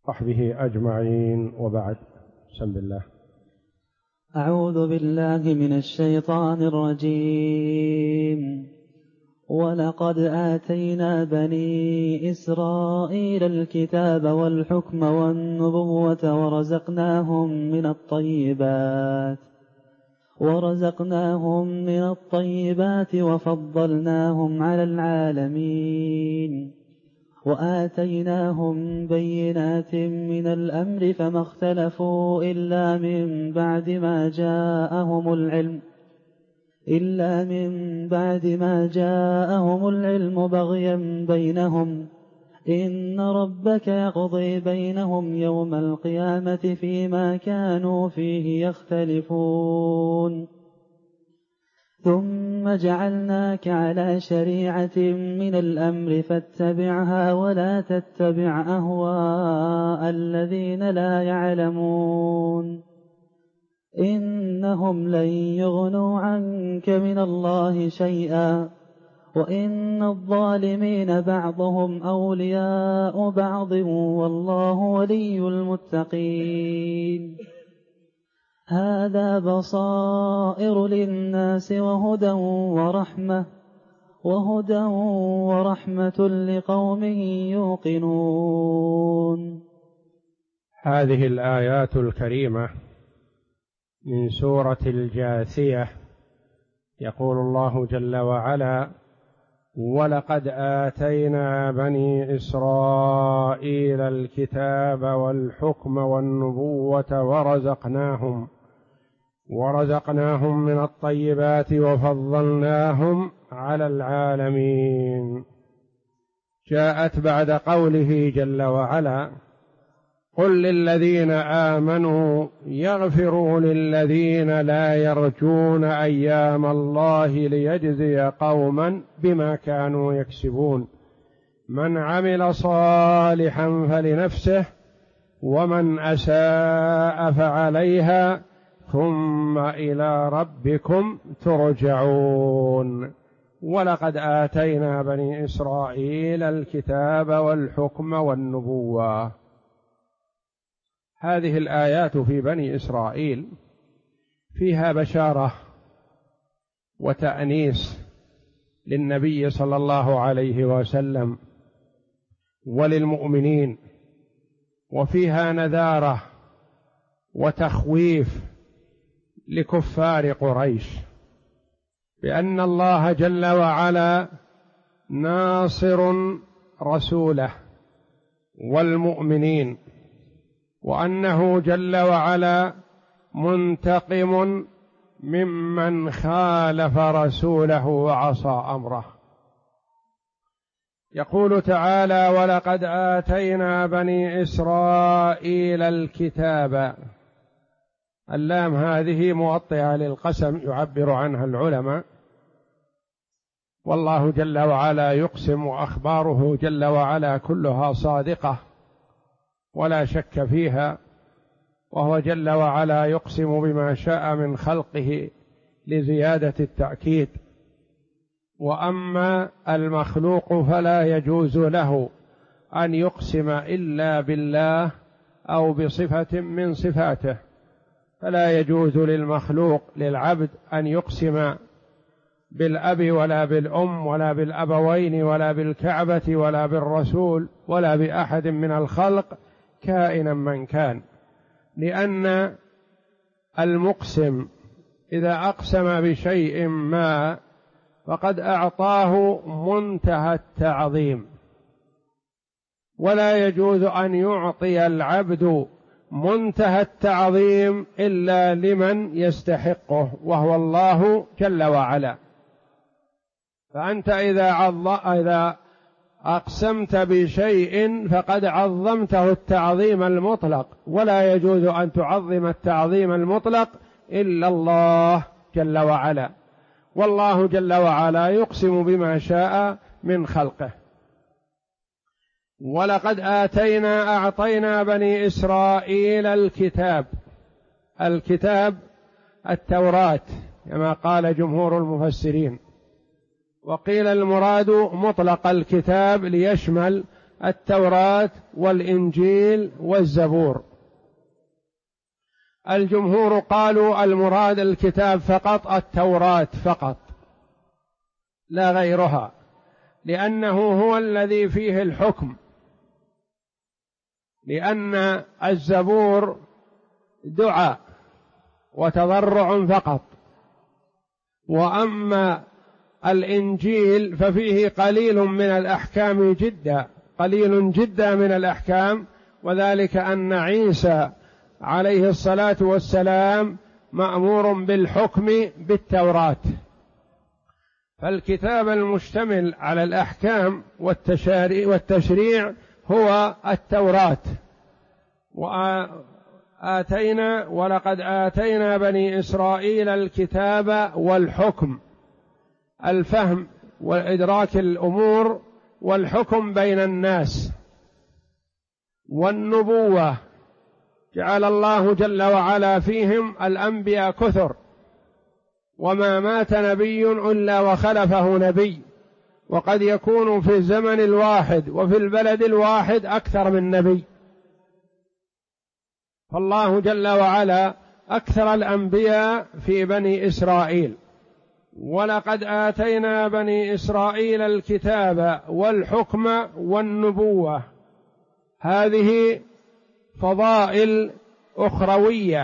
وصحبه أجمعين، وبعد. بسم الله. أعوذ بالله من الشيطان الرجيم. ولقد آتينا بني إسرائيل الكتاب والحكم والنبوة ورزقناهم من الطيبات وفضلناهم على العالمين، وآتيناهم بينات من الأمر فما اختلفوا إلا من بعد ما جاءهم العلم بغيا بينهم. إن ربك يقضي بينهم يوم القيامة فيما كانوا فيه يختلفون. ثم جعلناك على شريعة من الأمر فاتبعها ولا تتبع أهواء الذين لا يعلمون، إنهم لن يغنوا عنك من الله شيئا، وإن الظالمين بعضهم أولياء بعض، والله ولي المتقين. هذا بصائر للناس وهدى ورحمة لقوم يوقنون. هذه الآيات الكريمة من سورة الجاثية. يقول الله جل وعلا: ولقد آتينا بني إسرائيل الكتاب والحكم والنبوة ورزقناهم من الطيبات وفضلناهم على العالمين. جاءت بعد قوله جل وعلا: قل للذين آمنوا يغفروا للذين لا يرجون أيام الله ليجزي قوما بما كانوا يكسبون، من عمل صالحا فلنفسه ومن أساء فعليها ثم إلى ربكم ترجعون. ولقد آتينا بني إسرائيل الكتاب والحكم والنبوة. هذه الآيات في بني إسرائيل فيها بشارة وتأنيس للنبي صلى الله عليه وسلم وللمؤمنين، وفيها نذارة وتخويف لكفار قريش بأن الله جل وعلا ناصر رسوله والمؤمنين، وأنه جل وعلا منتقم ممن خالف رسوله وعصى أمره. يقول تعالى: ولقد آتينا بني إسرائيل الكتاب. اللام هذه موطئة للقسم يعبر عنها العلماء، والله جل وعلا يقسم، وأخباره جل وعلا كلها صادقة ولا شك فيها، وهو جل وعلا يقسم بما شاء من خلقه لزيادة التأكيد. وأما المخلوق فلا يجوز له أن يقسم إلا بالله أو بصفة من صفاته، فلا يجوز للمخلوق للعبد أن يقسم بالأب ولا بالأم ولا بالأبوين ولا بالكعبة ولا بالرسول ولا بأحد من الخلق كائنا من كان، لأن المقسم إذا أقسم بشيء ما فقد أعطاه منتهى التعظيم، ولا يجوز أن يعطي العبد منتهى التعظيم إلا لمن يستحقه، وهو الله جل وعلا. فأنت إذا أقسمت بشيء فقد عظمته التعظيم المطلق، ولا يجوز أن تعظم التعظيم المطلق إلا الله جل وعلا، والله جل وعلا يقسم بما شاء من خلقه. ولقد أعطينا بني إسرائيل الكتاب التوراة كما قال جمهور المفسرين، وقيل المراد مطلق الكتاب ليشمل التوراة والإنجيل والزبور. الجمهور قالوا المراد الكتاب فقط، التوراة فقط لا غيرها، لأنه هو الذي فيه الحكم، لأن الزبور دعاء وتضرع فقط، وأما الإنجيل ففيه قليل من الأحكام جدا، قليل جدا من الأحكام، وذلك أن عيسى عليه الصلاة والسلام مأمور بالحكم بالتوراة، فالكتاب المشتمل على الأحكام والتشريع هو التوراة. ولقد آتينا بني إسرائيل الكتاب والحكم، الفهم وإدراك الأمور والحكم بين الناس، والنبوة جعل الله جل وعلا فيهم الأنبياء كثر، وما مات نبي إلا وخلفه نبي، وقد يكون في الزمن الواحد وفي البلد الواحد أكثر من نبي، فالله جل وعلا أكثر الأنبياء في بني إسرائيل. ولقد آتينا بني إسرائيل الكتاب والحكم والنبوة، هذه فضائل أخروية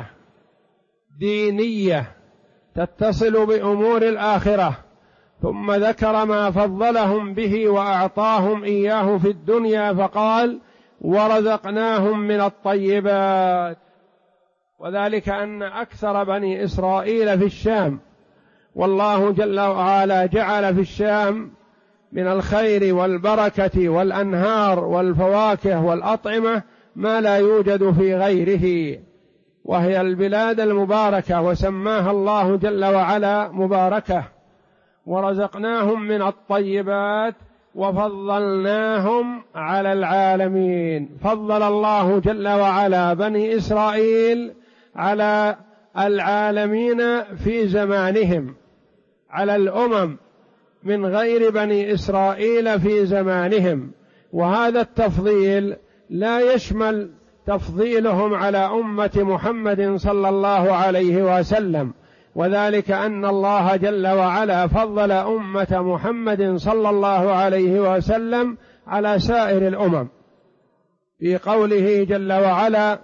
دينية تتصل بأمور الآخرة، ثم ذكر ما فضلهم به وأعطاهم إياه في الدنيا فقال ورزقناهم من الطيبات، وذلك أن أكثر بني إسرائيل في الشام، والله جل وعلا جعل في الشام من الخير والبركة والأنهار والفواكه والأطعمة ما لا يوجد في غيره، وهي البلاد المباركة، وسماها الله جل وعلا مباركة. ورزقناهم من الطيبات وفضلناهم على العالمين، فضل الله جل وعلا بني إسرائيل على العالمين في زمانهم، على الأمم من غير بني إسرائيل في زمانهم، وهذا التفضيل لا يشمل تفضيلهم على أمة محمد صلى الله عليه وسلم، وذلك أن الله جل وعلا فضل أمة محمد صلى الله عليه وسلم على سائر الأمم في قوله جل وعلا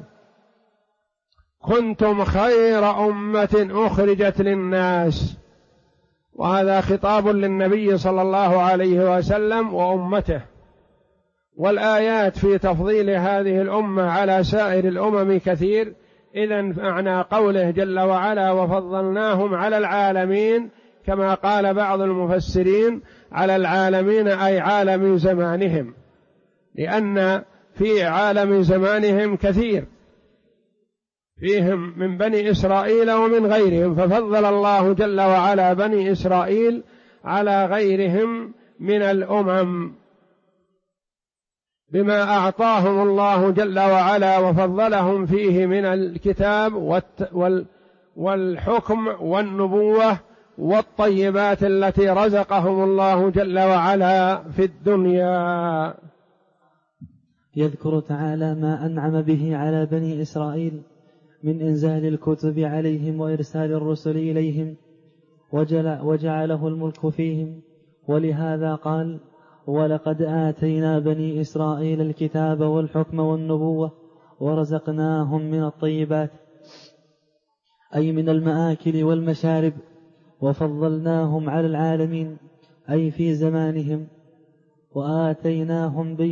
كنتم خير أمة أخرجت للناس، وهذا خطاب للنبي صلى الله عليه وسلم وأمته. والآيات في تفضيل هذه الأمة على سائر الأمم كثير، إذن معنى قوله جل وعلا وفضلناهم على العالمين، كما قال بعض المفسرين على العالمين أي عالم زمانهم، لأن في عالم زمانهم كثير فيهم من بني إسرائيل ومن غيرهم، ففضل الله جل وعلا بني إسرائيل على غيرهم من الأمم بما أعطاهم الله جل وعلا وفضلهم فيه من الكتاب والحكم والنبوة والطيبات التي رزقهم الله جل وعلا في الدنيا. يذكر تعالى ما أنعم به على بني إسرائيل من إنزال الكتب عليهم وإرسال الرسل إليهم، وجعله الملك فيهم، ولهذا قال ولقد آتينا بني إسرائيل الكتاب والحكم والنبوة ورزقناهم من الطيبات، أي من المآكل والمشارب، وفضلناهم على العالمين أي في زمانهم، وآتيناهم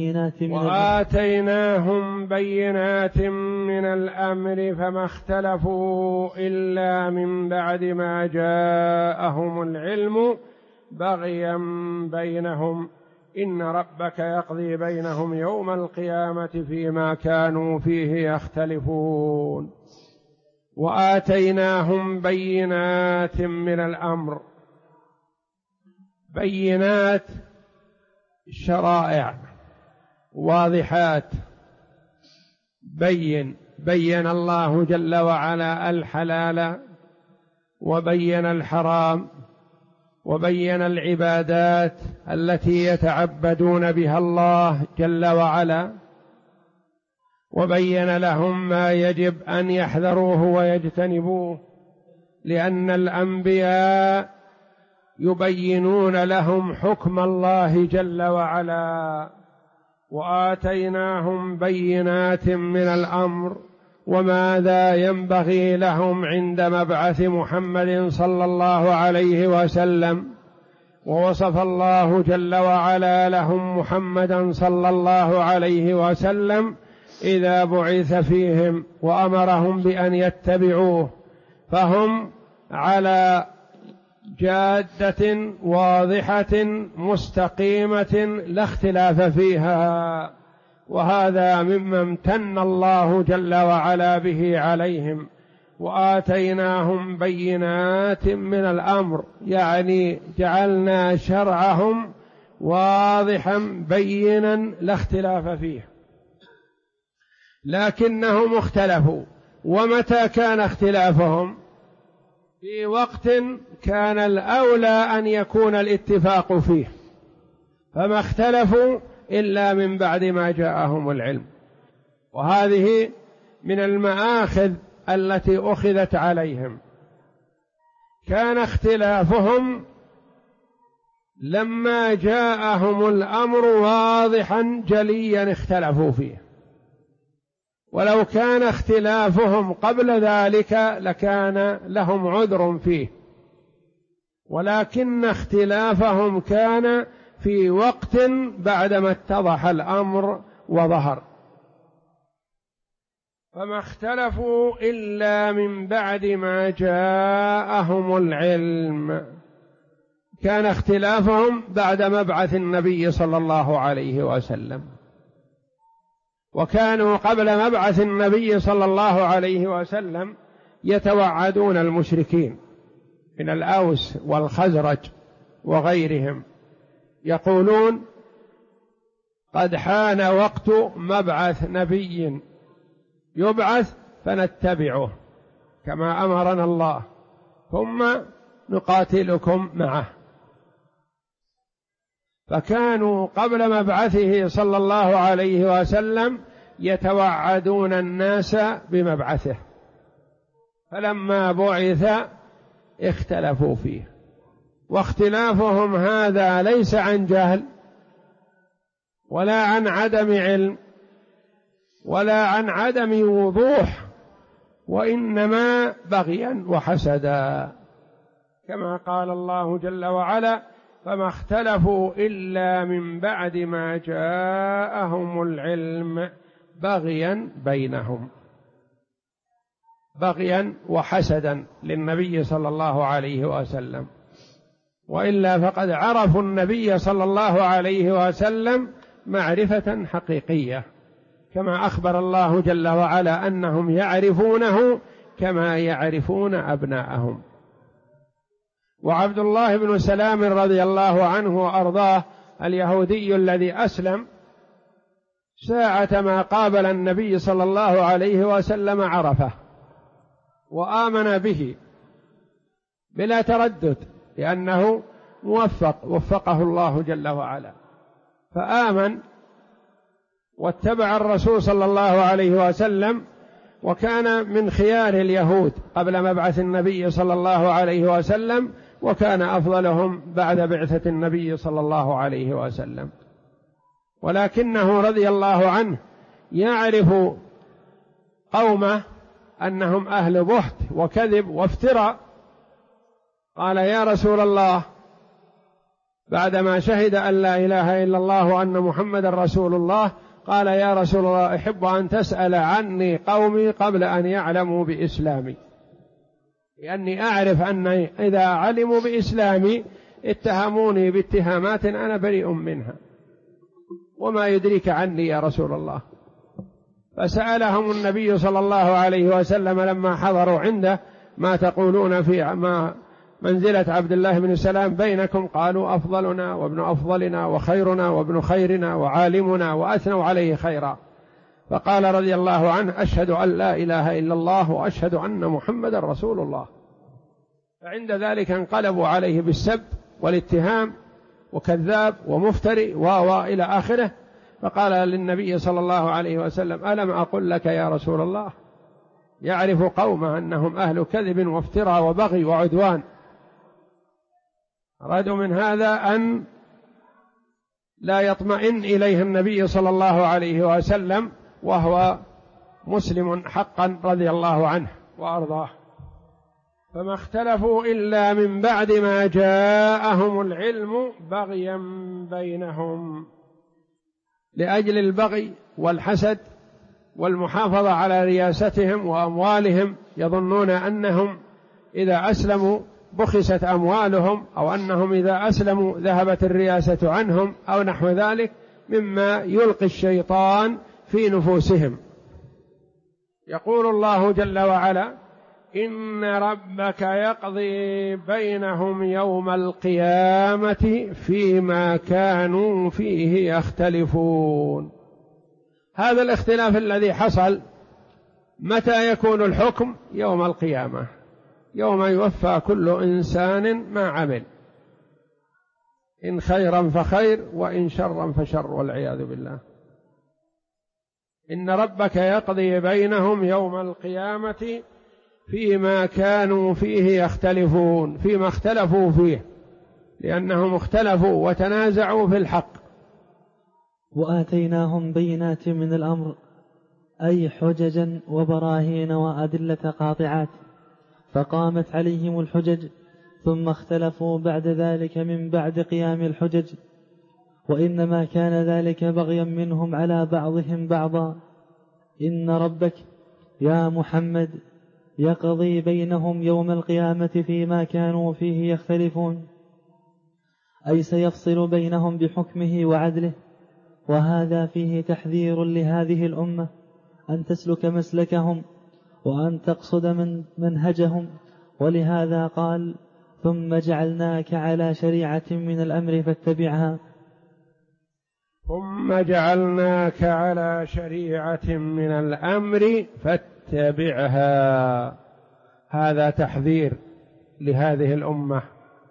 بينات من الأمر فما اختلفوا إلا من بعد ما جاءهم العلم بغيا بينهم إن ربك يقضي بينهم يوم القيامة فيما كانوا فيه يختلفون. وآتيناهم بينات من الأمر، بينات شرائع واضحات، بين الله جل وعلا الحلال وبين الحرام وبين العبادات التي يتعبدون بها الله جل وعلا، وبين لهم ما يجب أن يحذروه ويجتنبوه، لأن الأنبياء يبينون لهم حكم الله جل وعلا، وآتيناهم بينات من الأمر وماذا ينبغي لهم عند مبعث محمد صلى الله عليه وسلم. ووصف الله جل وعلا لهم محمدا صلى الله عليه وسلم إذا بعث فيهم وأمرهم بأن يتبعوه، فهم على جادة واضحة مستقيمة لا اختلاف فيها، وهذا مما امتن الله جل وعلا به عليهم. وآتيناهم بينات من الأمر، يعني جعلنا شرعهم واضحا بينا لا اختلاف فيه، لكنهم اختلفوا. ومتى كان اختلافهم؟ في وقت كان الأولى أن يكون الاتفاق فيه، فما اختلفوا إلا من بعد ما جاءهم العلم. وهذه من المآخذ التي أخذت عليهم. كان اختلافهم لما جاءهم الأمر واضحا جليا اختلفوا فيه، ولو كان اختلافهم قبل ذلك لكان لهم عذر فيه، ولكن اختلافهم كان في وقت بعدما اتضح الأمر وظهر. فما اختلفوا إلا من بعد ما جاءهم العلم. كان اختلافهم بعد مبعث النبي صلى الله عليه وسلم، وكانوا قبل مبعث النبي صلى الله عليه وسلم يتوعدون المشركين من الأوس والخزرج وغيرهم، يقولون: قد حان وقت مبعث نبي يبعث فنتبعه كما أمرنا الله، ثم نقاتلكم معه. فكانوا قبل مبعثه صلى الله عليه وسلم يتوعدون الناس بمبعثه، فلما بعث اختلفوا فيه. واختلافهم هذا ليس عن جهل ولا عن عدم علم ولا عن عدم وضوح، وإنما بغيا وحسدا، كما قال الله جل وعلا: فما اختلفوا إلا من بعد ما جاءهم العلم بغيا بينهم، بغيا وحسدا للنبي صلى الله عليه وسلم. وإلا فقد عرفوا النبي صلى الله عليه وسلم معرفة حقيقية، كما أخبر الله جل وعلا أنهم يعرفونه كما يعرفون أبناءهم. وعبد الله بن سلام رضي الله عنه وأرضاه اليهودي الذي أسلم، ساعة ما قابل النبي صلى الله عليه وسلم عرفه وآمن به بلا تردد، لأنه موفق وفقه الله جل وعلا، فآمن واتبع الرسول صلى الله عليه وسلم، وكان من خيار اليهود قبل مبعث النبي صلى الله عليه وسلم، وكان أفضلهم بعد بعثة النبي صلى الله عليه وسلم. ولكنه رضي الله عنه يعرف قومه أنهم أهل بهت وكذب وافتراء. قال: يا رسول الله، بعدما شهد أن لا إله إلا الله وأن محمد رسول الله، قال: يا رسول الله، أحب أن تسأل عني قومي قبل أن يعلموا بإسلامي، لأني أعرف أن إذا علموا بإسلامي اتهموني باتهامات أنا بريء منها، وما يدريك عني يا رسول الله. فسألهم النبي صلى الله عليه وسلم لما حضروا عنده: ما تقولون في ما منزلة عبد الله بن سلام بينكم؟ قالوا: أفضلنا وابن أفضلنا وخيرنا وابن خيرنا وعالمنا، وأثنوا عليه خيرا. فقال رضي الله عنه: أشهد أن لا إله إلا الله وأشهد أن محمد رسول الله. فعند ذلك انقلبوا عليه بالسب والاتهام وكذاب ومفتري وإلى آخره. فقال للنبي صلى الله عليه وسلم: ألم أقل لك يا رسول الله؟ يعرف قومه أنهم أهل كذب وافتراء وبغي وعدوان. أرادوا من هذا أن لا يطمئن إليه النبي صلى الله عليه وسلم وهو مسلم حقا رضي الله عنه وأرضاه. فما اختلفوا إلا من بعد ما جاءهم العلم بغيا بينهم، لأجل البغي والحسد والمحافظة على رياستهم وأموالهم، يظنون أنهم إذا أسلموا بخست أموالهم، أو أنهم إذا أسلموا ذهبت الرياسة عنهم، أو نحو ذلك مما يلقي الشيطان في نفوسهم. يقول الله جل وعلا: إن ربك يقضي بينهم يوم القيامة فيما كانوا فيه يختلفون. هذا الاختلاف الذي حصل متى يكون الحكم؟ يوم القيامة، يوم يوفى كل إنسان ما عمل، إن خيرا فخير وإن شرا فشر، والعياذ بالله. إن ربك يقضي بينهم يوم القيامة فيما كانوا فيه يختلفون، فيما اختلفوا فيه، لأنهم اختلفوا وتنازعوا في الحق. وآتيناهم بينات من الأمر، أي حججا وبراهين وأدلة قاطعات، فقامت عليهم الحجج، ثم اختلفوا بعد ذلك من بعد قيام الحجج، وإنما كان ذلك بغيا منهم على بعضهم بعضا. إن ربك يا محمد يقضي بينهم يوم القيامة فيما كانوا فيه يختلفون، أي سيفصل بينهم بحكمه وعدله. وهذا فيه تحذير لهذه الأمة أن تسلك مسلكهم وأن تقصد من منهجهم. ولهذا قال: ثم جعلناك على شريعة من الأمر فاتبعها. ثم جعلناك على شريعة من الأمر فاتبعها. هذا تحذير لهذه الأمة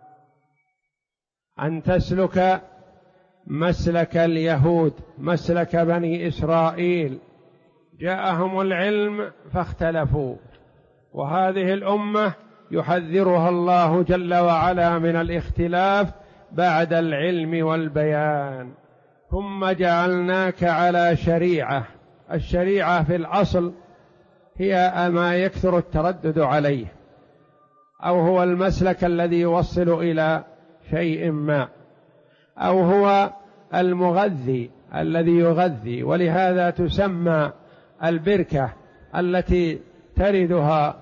أن تسلك مسلك اليهود، مسلك بني إسرائيل. جاءهم العلم فاختلفوا، وهذه الأمة يحذرها الله جل وعلا من الاختلاف بعد العلم والبيان. ثم جعلناك على شريعة. الشريعة في الأصل هي ما يكثر التردد عليه، أو هو المسلك الذي يوصل إلى شيء ما، أو هو المغذي الذي يغذي. ولهذا تسمى البركة التي تردها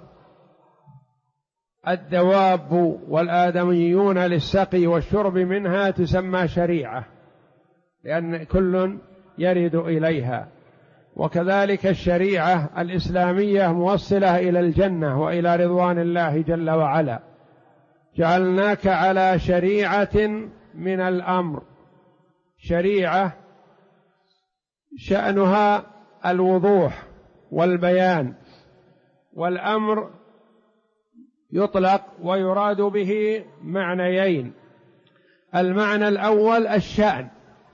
الدواب والآدميون للسقي والشرب منها تسمى شريعة، لأن كل يرد إليها. وكذلك الشريعة الإسلامية موصلة إلى الجنة وإلى رضوان الله جل وعلا. جعلناك على شريعة من الأمر. شريعة شأنها الوضوح والبيان، والأمر يطلق ويراد به معنيين. المعنى الأول الشأن،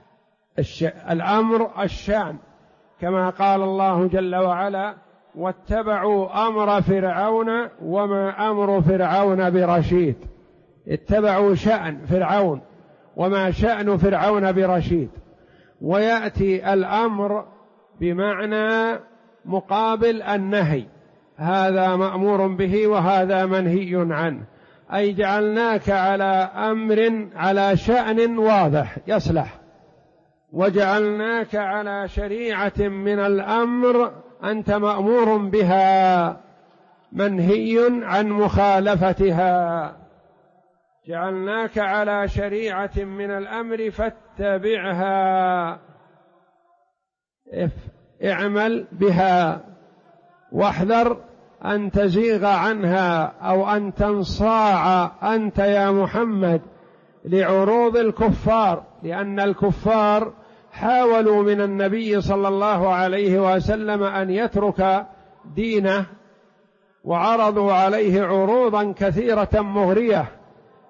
الأمر الشأن، كما قال الله جل وعلا: واتبعوا أمر فرعون وما أمر فرعون برشيد. اتبعوا شأن فرعون وما شأن فرعون برشيد. ويأتي الأمر بمعنى مقابل النهي، هذا مأمور به وهذا منهي عنه. أي جعلناك على أمر، على شأن واضح يصلح، وجعلناك على شريعة من الأمر أنت مأمور بها منهي عن مخالفتها. جعلناك على شريعة من الأمر فاتبعها، اعمل بها، واحذر أن تزيغ عنها أو أن تنصاع أنت يا محمد لعروض الكفار، لأن الكفار حاولوا من النبي صلى الله عليه وسلم أن يترك دينه، وعرضوا عليه عروضا كثيرة مغرية،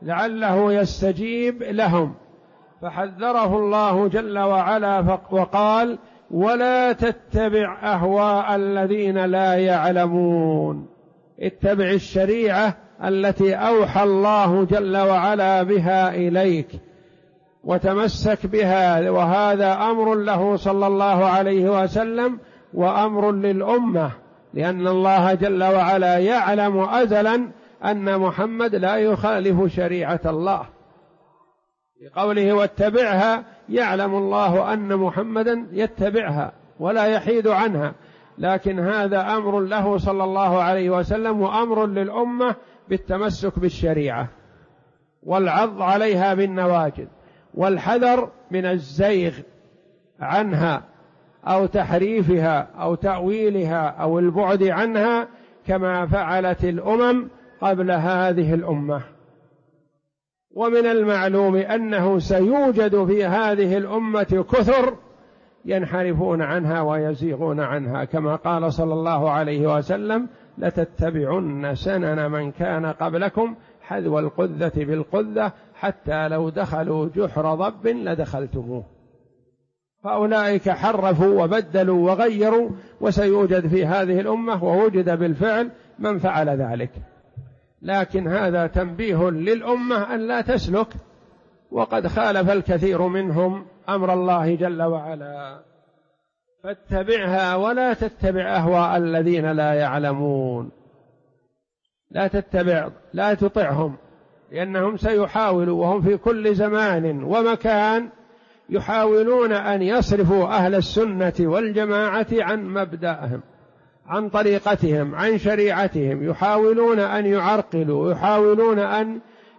لعله يستجيب لهم، فحذره الله جل وعلا وقال: ولا تتبع أهواء الذين لا يعلمون، اتبع الشريعة التي أوحى الله جل وعلا بها إليك وتمسك بها، وهذا أمر له صلى الله عليه وسلم وأمر للأمة، لأن الله جل وعلا يعلم أزلا أن محمد لا يخالف شريعة الله، بقوله واتبعها يعلم الله أن محمدا يتبعها ولا يحيد عنها، لكن هذا أمر له صلى الله عليه وسلم وأمر للأمة بالتمسك بالشريعة والعض عليها بالنواجذ والحذر من الزيغ عنها أو تحريفها أو تأويلها أو البعد عنها كما فعلت الأمم قبل هذه الأمة. ومن المعلوم أنه سيوجد في هذه الأمة كثر ينحرفون عنها ويزيغون عنها، كما قال صلى الله عليه وسلم: لتتبعن سنن من كان قبلكم حذو القذة بالقذة حتى لو دخلوا جحر ضب لدخلتموه. فأولئك حرفوا وبدلوا وغيروا، وسيوجد في هذه الأمة ووجد بالفعل من فعل ذلك، لكن هذا تنبيه للأمة أن لا تسلك، وقد خالف الكثير منهم أمر الله جل وعلا. فاتبعها ولا تتبع أهواء الذين لا يعلمون، لا تطعهم، لأنهم سيحاولوا، وهم في كل زمان ومكان يحاولون أن يصرفوا أهل السنة والجماعة عن مبدأهم، عن طريقتهم، عن شريعتهم، يحاولون أن يعرقلوا، يحاولون أن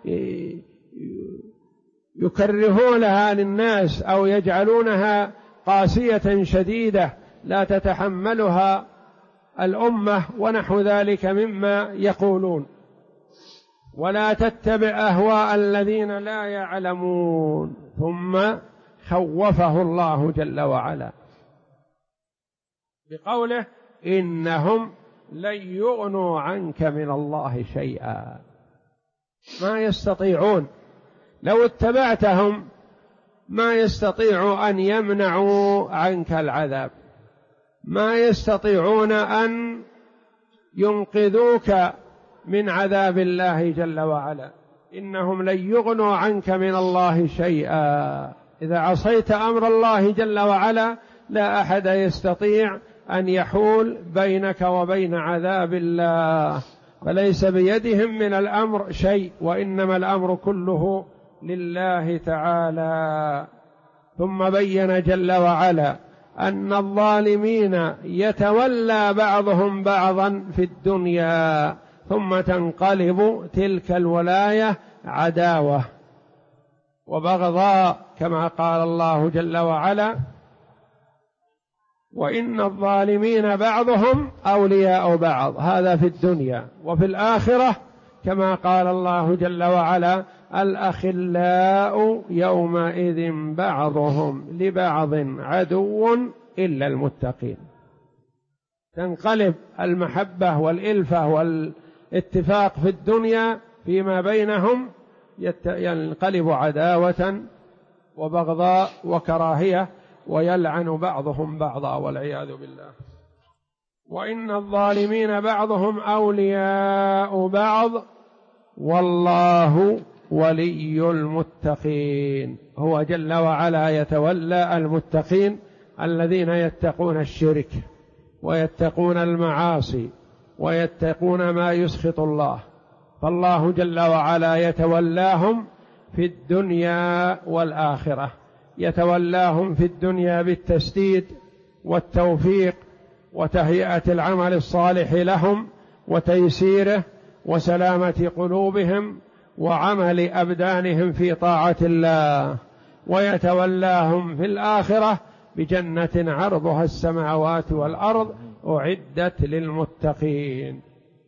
يكرهونها للناس أو يجعلونها قاسية شديدة لا تتحملها الأمة ونحو ذلك مما يقولون. ولا تتبع أهواء الذين لا يعلمون، ثم خوفه الله جل وعلا بقوله: إنهم لن يغنوا عنك من الله شيئا. ما يستطيعون، لو اتبعتهم ما يستطيعوا أن يمنعوا عنك العذاب، ما يستطيعون أن ينقذوك من عذاب الله جل وعلا. إنهم لن يغنوا عنك من الله شيئا، إذا عصيت أمر الله جل وعلا لا أحد يستطيع أن يحول بينك وبين عذاب الله، فليس بيدهم من الأمر شيء، وإنما الأمر كله لله تعالى. ثم بين جل وعلا أن الظالمين يتولى بعضهم بعضا في الدنيا، ثم تنقلب تلك الولاية عداوة وبغضاء، كما قال الله جل وعلا: وإن الظالمين بعضهم أولياء بعض. هذا في الدنيا، وفي الآخرة كما قال الله جل وعلا: الأخلاء يومئذ بعضهم لبعض عدو إلا المتقين. تنقلب المحبة والإلفة والاتفاق في الدنيا فيما بينهم، ينقلب عداوة وبغضاء وكراهية، ويلعن بعضهم بعضا والعياذ بالله. وإن الظالمين بعضهم أولياء بعض والله ولي المتقين. هو جل وعلا يتولى المتقين الذين يتقون الشرك ويتقون المعاصي ويتقون ما يسخط الله، فالله جل وعلا يتولاهم في الدنيا والآخرة. يتولاهم في الدنيا بالتسديد والتوفيق وتهيئة العمل الصالح لهم وتيسيره وسلامة قلوبهم وعمل أبدانهم في طاعة الله. ويتولاهم في الآخرة بجنة عرضها السماوات والأرض أعدت للمتقين.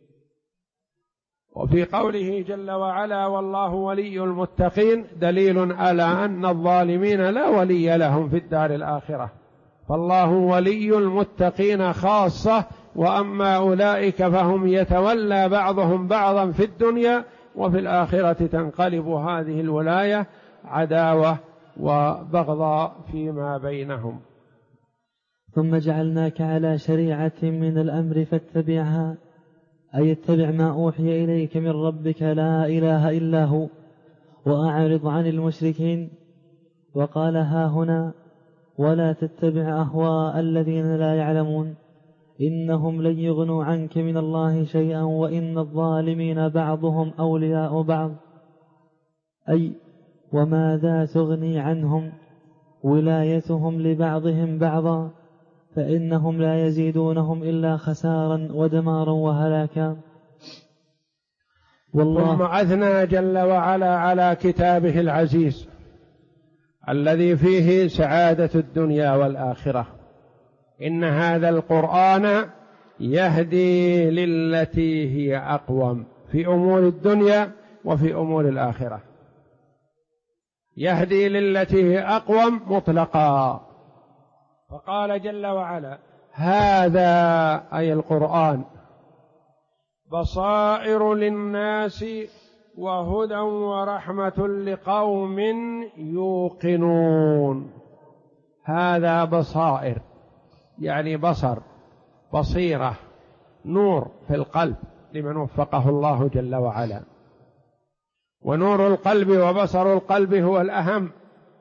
وفي قوله جل وعلا: والله ولي المتقين، دليل على أن الظالمين لا ولي لهم في الدار الآخرة، فالله ولي المتقين خاصة، وأما أولئك فهم يتولى بعضهم بعضا في الدنيا وفي الآخرة تنقلب هذه الولاية عداوة وبغضاء فيما بينهم. ثم جعلناك على شريعة من الأمر فاتبعها، أي اتبع ما أوحي إليك من ربك لا إله إلا هو، وأعرض عن المشركين. وقال ها هنا: ولا تتبع أهواء الذين لا يعلمون إنهم لن يغنوا عنك من الله شيئا وإن الظالمين بعضهم أولياء بعض، أي وماذا تغني عنهم ولايتهم لبعضهم بعضا، فإنهم لا يزيدونهم إلا خسارا ودمارا وهلاكا. ثم أثنى جل وعلا على كتابه العزيز الذي فيه سعادة الدنيا والآخرة: إن هذا القرآن يهدي للتي هي أقوم في أمور الدنيا وفي أمور الآخرة. يهدي للتي هي أقوم مطلقا، فقال جل وعلا: هذا أي القرآن بصائر للناس وهدى ورحمة لقوم يوقنون. هذا بصائر يعني بصر، بصيرة، نور في القلب لمن وفقه الله جل وعلا. ونور القلب وبصر القلب هو الأهم،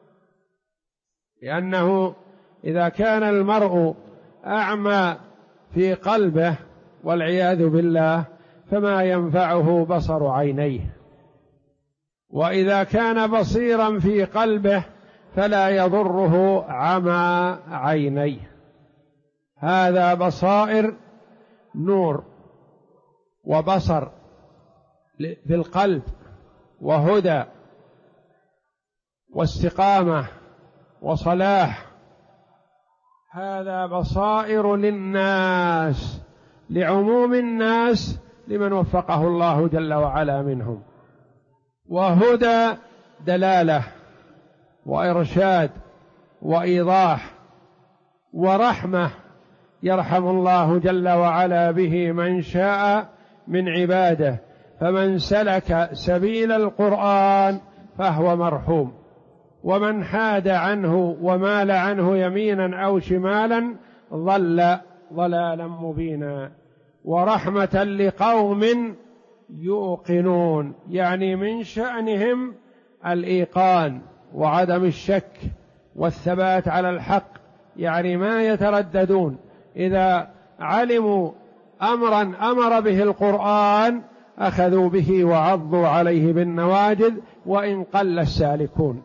لأنه إذا كان المرء أعمى في قلبه والعياذ بالله فما ينفعه بصر عينيه، وإذا كان بصيرا في قلبه فلا يضره عمى عينيه. هذا بصائر، نور وبصر في القلب، وهدى واستقامة وصلاح. هذا بصائر للناس، لعموم الناس، لمن وفقه الله جل وعلا منهم. وهدى دلالة وإرشاد وإيضاح، ورحمة يرحم الله جل وعلا به من شاء من عباده، فمن سلك سبيل القرآن فهو مرحوم، ومن حاد عنه ومال عنه يمينا أو شمالا ضل ضلالا مبينا. ورحمة لقوم يوقنون، يعني من شأنهم الإيقان وعدم الشك والثبات على الحق، يعني ما يترددون. إذا علموا أمرا أمر به القرآن أخذوا به وعضوا عليه بالنواجذ وإن قل السالكون،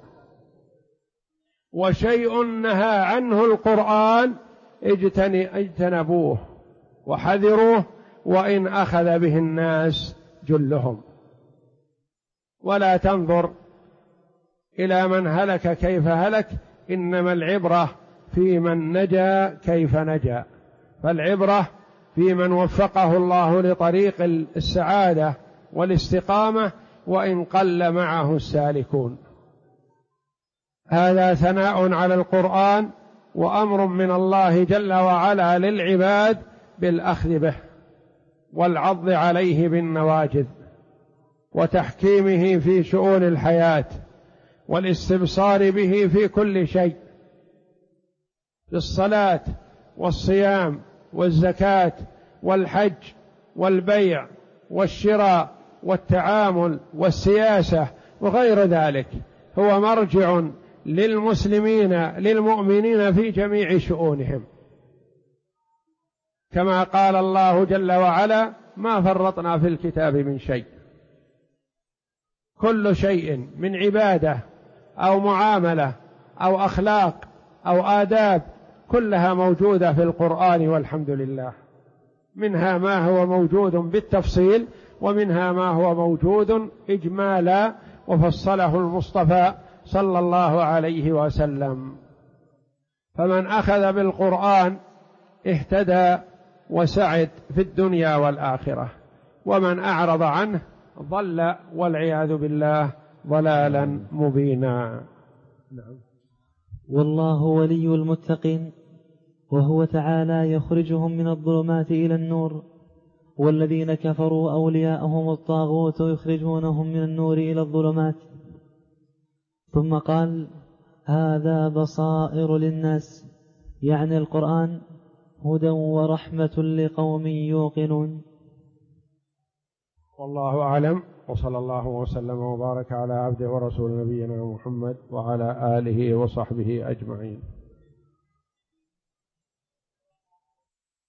وشيء نهى عنه القرآن اجتنبوه وحذروه وإن أخذ به الناس جلهم. ولا تنظر إلى من هلك كيف هلك، إنما العبرة في من نجا كيف نجا. فالعبرة في من وفقه الله لطريق السعادة والاستقامة وإن قل معه السالكون. هذا ثناء على القرآن وأمر من الله جل وعلا للعباد بالأخذ به والعض عليه بالنواجذ، وتحكيمه في شؤون الحياة، والاستبصار به في كل شيء، في الصلاة والصيام والزكاة والحج والبيع والشراء والتعامل والسياسة وغير ذلك. هو مرجع للمسلمين للمؤمنين في جميع شؤونهم، كما قال الله جل وعلا: ما فرطنا في الكتاب من شيء. كل شيء من عبادة أو معاملة أو أخلاق أو آداب كلها موجودة في القرآن والحمد لله، منها ما هو موجود بالتفصيل ومنها ما هو موجود إجمالا وفصله المصطفى صلى الله عليه وسلم. فمن أخذ بالقرآن اهتدى وسعد في الدنيا والآخرة، ومن أعرض عنه ضل والعياذ بالله ضلالا مبينا. نعم. والله ولي المتقين، وهو تعالى يخرجهم من الظلمات إلى النور والذين كفروا أولياءهم الطاغوت يخرجونهم من النور إلى الظلمات. ثم قال: هذا بصائر للناس، يعني القرآن، هدى ورحمة لقوم يوقنون. والله أعلم، وصلى الله وسلم وبارك على عبده ورسول نبينا محمد وعلى آله وصحبه أجمعين.